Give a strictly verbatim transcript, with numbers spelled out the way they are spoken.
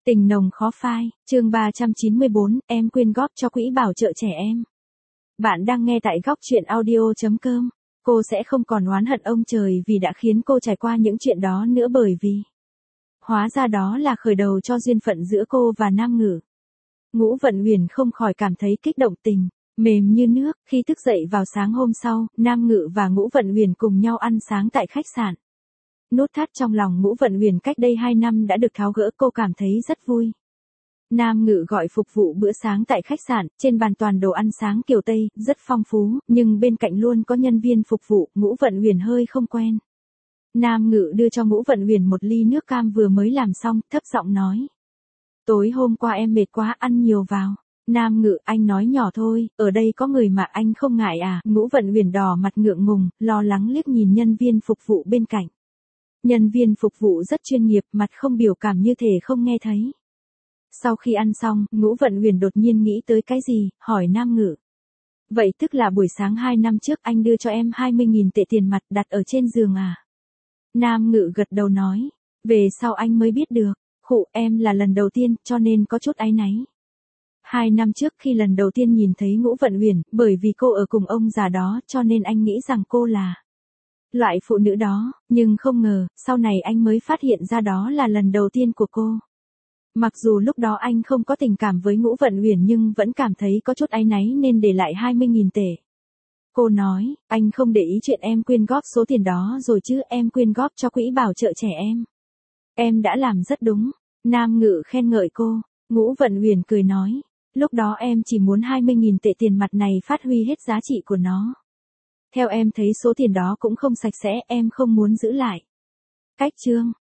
Tình nồng khó phai, chương ba trăm chín mươi bốn, em quyên góp cho quỹ bảo trợ trẻ em. Bạn đang nghe tại góc chuyện audio chấm com. Cô sẽ không còn oán hận ông trời vì đã khiến cô trải qua những chuyện đó nữa, bởi vì hóa ra đó là khởi đầu cho duyên phận giữa cô và Nam Ngự. Ngũ Vận Huyền không khỏi cảm thấy kích động, tình mềm như nước. Khi thức dậy vào sáng hôm sau, Nam Ngự và Ngũ Vận Huyền cùng nhau ăn sáng tại khách sạn. Nút thắt trong lòng Ngũ Vận Huyền cách đây hai năm đã được tháo gỡ, cô cảm thấy rất vui. Nam Ngự gọi phục vụ bữa sáng tại khách sạn, trên bàn toàn đồ ăn sáng kiểu Tây, rất phong phú, nhưng bên cạnh luôn có nhân viên phục vụ, Ngũ Vận Huyền hơi không quen. Nam Ngự đưa cho Ngũ Vận Huyền một ly nước cam vừa mới làm xong, thấp giọng nói. Tối hôm qua em mệt quá, ăn nhiều vào. Nam Ngự, anh nói nhỏ thôi, ở đây có người mà anh không ngại à? Ngũ Vận Huyền đỏ mặt ngượng ngùng, lo lắng liếc nhìn nhân viên phục vụ bên cạnh. Nhân viên phục vụ rất chuyên nghiệp, mặt không biểu cảm như thể không nghe thấy. Sau khi ăn xong, Ngũ Vận Huyền đột nhiên nghĩ tới cái gì, hỏi Nam Ngự. Vậy tức là buổi sáng hai năm trước anh đưa cho em hai mươi nghìn tệ tiền mặt đặt ở trên giường à? Nam Ngự gật đầu nói. Về sau anh mới biết được, khụ, em là lần đầu tiên, cho nên có chút áy náy. Hai năm trước khi lần đầu tiên nhìn thấy Ngũ Vận Huyền, bởi vì cô ở cùng ông già đó, cho nên anh nghĩ rằng cô là loại phụ nữ đó, nhưng không ngờ, sau này anh mới phát hiện ra đó là lần đầu tiên của cô. Mặc dù lúc đó anh không có tình cảm với Ngũ Vận Huyền nhưng vẫn cảm thấy có chút áy náy nên để lại hai mươi nghìn tệ. Cô nói, anh không để ý chuyện em quyên góp số tiền đó rồi chứ, em quyên góp cho quỹ bảo trợ trẻ em. Em đã làm rất đúng. Nam Ngự khen ngợi cô. Ngũ Vận Huyền cười nói, lúc đó em chỉ muốn hai mươi nghìn tệ tiền mặt này phát huy hết giá trị của nó. Theo em thấy số tiền đó cũng không sạch sẽ, em không muốn giữ lại. Cách chương.